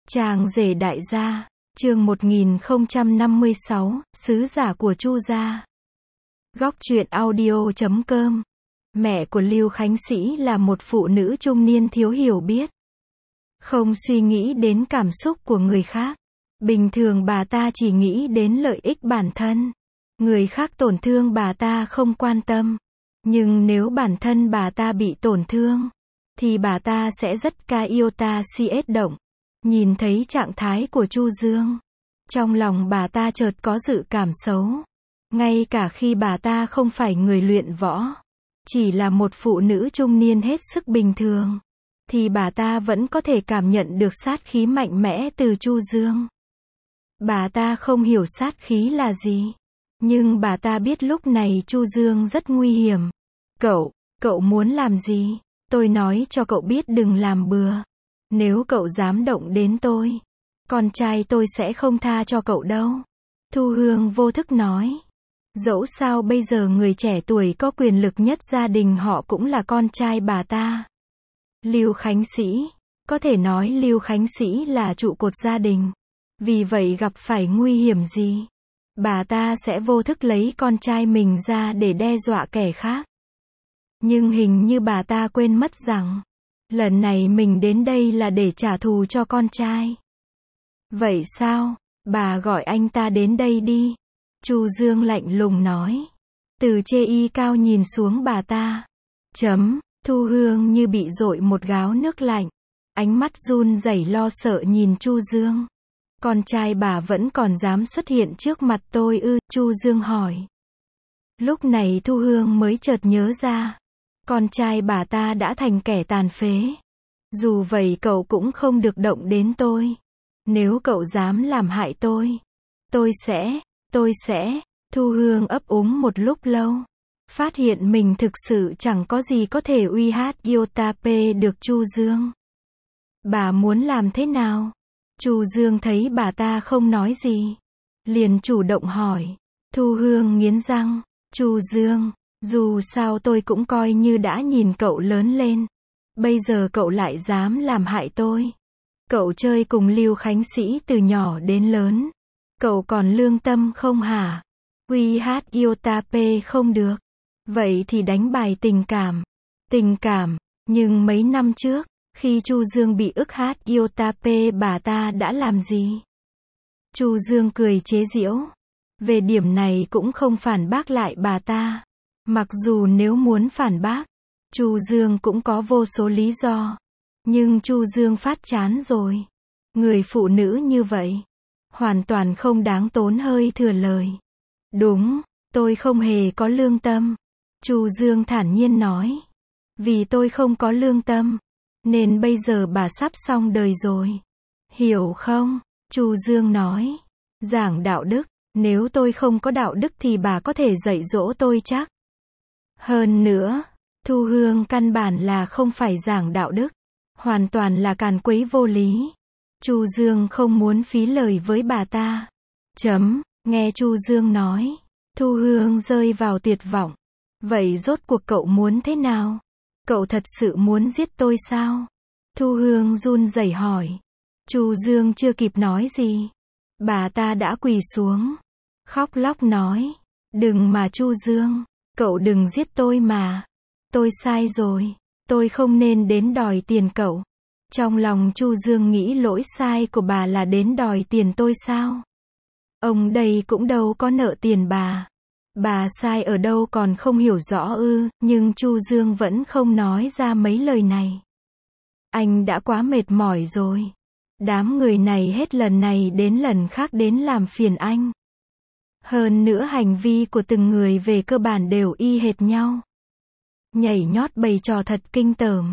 Chàng rể đại gia, chương 1056, sứ giả của Chu gia. Góc truyện audio.com. Mẹ của Lưu Khánh Sĩ là một phụ nữ trung niên thiếu hiểu biết, không suy nghĩ đến cảm xúc của người khác. Bình thường bà ta chỉ nghĩ đến lợi ích bản thân. Người khác tổn thương bà ta không quan tâm. Nhưng nếu bản thân bà ta bị tổn thương, thì bà ta sẽ rất ca iota siết động. Nhìn thấy trạng thái của Chu Dương, trong lòng bà ta chợt có dự cảm xấu. Ngay cả khi bà ta không phải người luyện võ, chỉ là một phụ nữ trung niên hết sức bình thường, thì bà ta vẫn có thể cảm nhận được sát khí mạnh mẽ từ Chu Dương. Bà ta không hiểu sát khí là gì, nhưng bà ta biết lúc này Chu Dương rất nguy hiểm. Cậu muốn làm gì? Tôi nói cho cậu biết đừng làm bừa. Nếu cậu dám động đến tôi, con trai tôi sẽ không tha cho cậu đâu. Thu Hương vô thức nói. Dẫu sao bây giờ người trẻ tuổi có quyền lực nhất gia đình họ cũng là con trai bà ta. Lưu Khánh Sĩ. Có thể nói Lưu Khánh Sĩ là trụ cột gia đình. Vì vậy gặp phải nguy hiểm gì, bà ta sẽ vô thức lấy con trai mình ra để đe dọa kẻ khác. Nhưng hình như bà ta quên mất rằng, lần này mình đến đây là để trả thù cho con trai. Vậy sao? Bà gọi anh ta đến đây đi. Chu Dương lạnh lùng nói. Từ chê y cao nhìn xuống bà ta. Thu Hương như bị dội một gáo nước lạnh. Ánh mắt run rẩy lo sợ nhìn Chu Dương. Con trai bà vẫn còn dám xuất hiện trước mặt tôi ư? Chu Dương hỏi. Lúc này Thu Hương mới chợt nhớ ra. Con trai bà ta đã thành kẻ tàn phế. Dù vậy cậu cũng không được động đến tôi. Nếu cậu dám làm hại tôi sẽ. Thu Hương ấp úng một lúc lâu. Phát hiện mình thực sự chẳng có gì có thể uy hát iota p được Chu Dương. Bà muốn làm thế nào? Chu Dương thấy bà ta không nói gì, liền chủ động hỏi. Thu Hương nghiến răng. Chu Dương, dù sao tôi cũng coi như đã nhìn cậu lớn lên. Bây giờ cậu lại dám làm hại tôi. Cậu chơi cùng Lưu Khánh Sĩ từ nhỏ đến lớn. Cậu còn lương tâm không hả? Uy hát iota p không được. Vậy thì đánh bài tình cảm. Nhưng mấy năm trước, khi Chu Dương bị ức hát iota p bà ta đã làm gì? Chu Dương cười chế giễu. Về điểm này cũng không phản bác lại bà ta. Mặc dù nếu muốn phản bác, Chu Dương cũng có vô số lý do. Nhưng Chu Dương phát chán rồi. Người phụ nữ như vậy, hoàn toàn không đáng tốn hơi thừa lời. Đúng, tôi không hề có lương tâm. Chu Dương thản nhiên nói. Vì tôi không có lương tâm, nên bây giờ bà sắp xong đời rồi. Hiểu không? Chu Dương nói. Giảng đạo đức, nếu tôi không có đạo đức thì bà có thể dạy dỗ tôi chắc. Hơn nữa, Thu Hương căn bản là không phải giảng đạo đức, hoàn toàn là càn quấy vô lý. Chu Dương không muốn phí lời với bà ta. Nghe Chu Dương nói, Thu Hương rơi vào tuyệt vọng. Vậy rốt cuộc cậu muốn thế nào? Cậu thật sự muốn giết tôi sao? Thu Hương run rẩy hỏi. Chu Dương chưa kịp nói gì, bà ta đã quỳ xuống, khóc lóc nói. Đừng mà Chu Dương, cậu đừng giết tôi mà. Tôi sai rồi, tôi không nên đến đòi tiền cậu. Trong lòng Chu Dương nghĩ lỗi sai của bà là đến đòi tiền tôi sao? Ông đây cũng đâu có nợ tiền bà. Bà sai ở đâu còn không hiểu rõ ư? Nhưng Chu Dương vẫn không nói ra mấy lời này. Anh đã quá mệt mỏi rồi. Đám người này hết lần này đến lần khác đến làm phiền anh. Hơn nữa hành vi của từng người về cơ bản đều y hệt nhau. Nhảy nhót bày trò thật kinh tởm.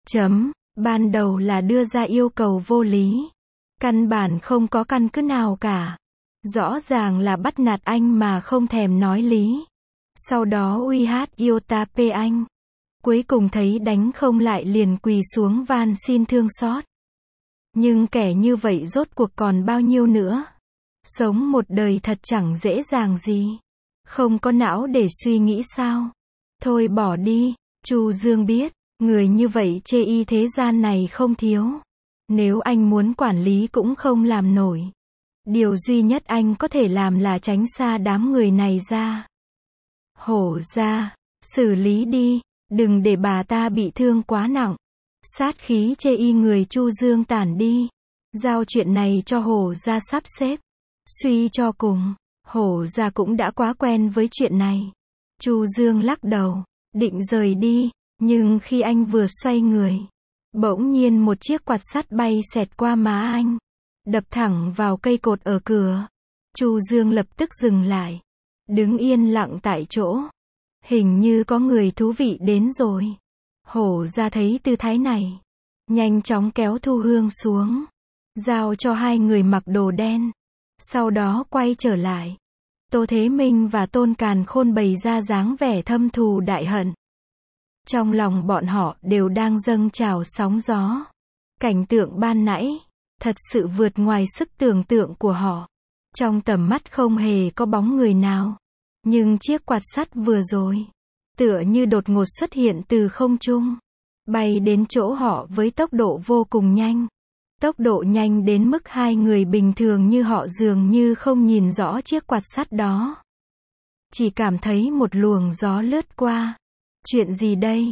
Ban đầu là đưa ra yêu cầu vô lý. Căn bản không có căn cứ nào cả. Rõ ràng là bắt nạt anh mà không thèm nói lý. Sau đó uy hát iota p anh. Cuối cùng thấy đánh không lại liền quỳ xuống van xin thương xót. Nhưng kẻ như vậy rốt cuộc còn bao nhiêu nữa? Sống một đời thật chẳng dễ dàng gì. Không có não để suy nghĩ sao? Thôi bỏ đi. Chu Dương biết, người như vậy chê y thế gian này không thiếu. Nếu anh muốn quản lý cũng không làm nổi. Điều duy nhất anh có thể làm là tránh xa đám người này ra. Hổ ra, xử lý đi, đừng để bà ta bị thương quá nặng. Sát khí chê y người Chu Dương tản đi. Giao chuyện này cho hổ ra sắp xếp. Suy cho cùng, hổ ra cũng đã quá quen với chuyện này. Chu Dương lắc đầu, định rời đi, nhưng khi anh vừa xoay người, bỗng nhiên một chiếc quạt sắt bay xẹt qua má anh, đập thẳng vào cây cột ở cửa. Chu Dương lập tức dừng lại, đứng yên lặng tại chỗ. Hình như có người thú vị đến rồi. Hổ ra thấy tư thái này, nhanh chóng kéo Thu Hương xuống, giao cho hai người mặc đồ đen. Sau đó quay trở lại. Tô Thế Minh và Tôn Càn Khôn bày ra dáng vẻ thâm thù đại hận. Trong lòng bọn họ đều đang dâng trào sóng gió. Cảnh tượng ban nãy, thật sự vượt ngoài sức tưởng tượng của họ. Trong tầm mắt không hề có bóng người nào. Nhưng chiếc quạt sắt vừa rồi, tựa như đột ngột xuất hiện từ không trung, bay đến chỗ họ với tốc độ vô cùng nhanh. Tốc độ nhanh đến mức hai người bình thường như họ dường như không nhìn rõ chiếc quạt sắt đó. Chỉ cảm thấy một luồng gió lướt qua. Chuyện gì đây?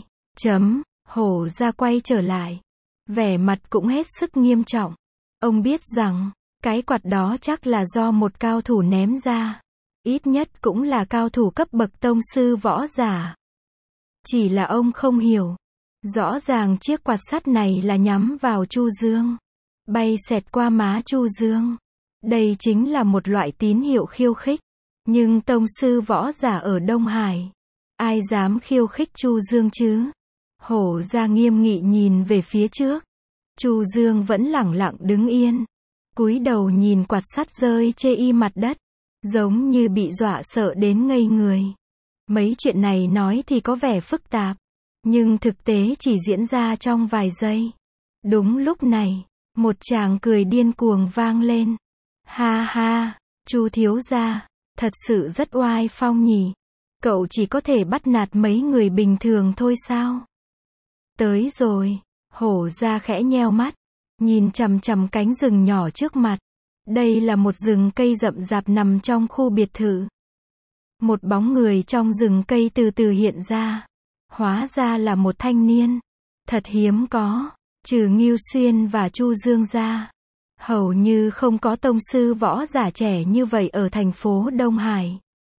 Hổ ra quay trở lại. Vẻ mặt cũng hết sức nghiêm trọng. Ông biết rằng, cái quạt đó chắc là do một cao thủ ném ra. Ít nhất cũng là cao thủ cấp bậc tông sư võ giả. Chỉ là ông không hiểu. Rõ ràng chiếc quạt sắt này là nhắm vào Chu Dương. Bay xẹt qua má Chu Dương. Đây chính là một loại tín hiệu khiêu khích. Nhưng tông sư võ giả ở Đông Hải, ai dám khiêu khích Chu Dương chứ? Hổ ra nghiêm nghị nhìn về phía trước. Chu Dương vẫn lẳng lặng đứng yên, cúi đầu nhìn quạt sắt rơi chê y mặt đất, giống như bị dọa sợ đến ngây người. Mấy chuyện này nói thì có vẻ phức tạp, nhưng thực tế chỉ diễn ra trong vài giây. Đúng lúc này, một tràng cười điên cuồng vang lên. Ha ha, Chu thiếu gia, thật sự rất oai phong nhỉ. Cậu chỉ có thể bắt nạt mấy người bình thường thôi sao? Tới rồi, hổ ra khẽ nheo mắt, nhìn chằm chằm cánh rừng nhỏ trước mặt. Đây là một rừng cây rậm rạp nằm trong khu biệt thự. Một bóng người trong rừng cây từ từ hiện ra. Hóa ra là một thanh niên. Thật hiếm có. Trừ Ngưu Xuyên và Chu Dương ra, hầu như không có tông sư võ giả trẻ như vậy ở thành phố Đông Hải.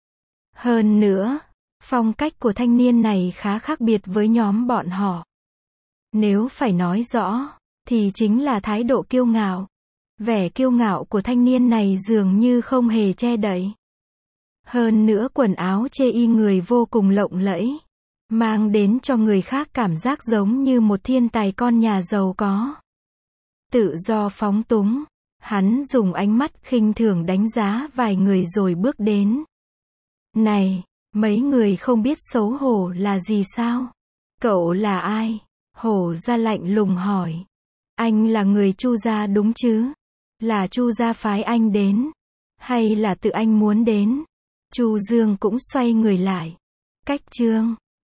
Hơn nữa, phong cách của thanh niên này khá khác biệt với nhóm bọn họ. Nếu phải nói rõ, thì chính là thái độ kiêu ngạo. Vẻ kiêu ngạo của thanh niên này dường như không hề che đậy. Hơn nữa quần áo chê y người vô cùng lộng lẫy, mang đến cho người khác cảm giác giống như một thiên tài con nhà giàu có. Tự do phóng túng, hắn dùng ánh mắt khinh thường đánh giá vài người rồi bước đến. Này, mấy người không biết xấu hổ là gì sao? Cậu là ai? Hổ ra lạnh lùng hỏi. Anh là người Chu gia đúng chứ? Là Chu gia phái anh đến? Hay là tự anh muốn đến? Chu Dương cũng xoay người lại. Cách Trương.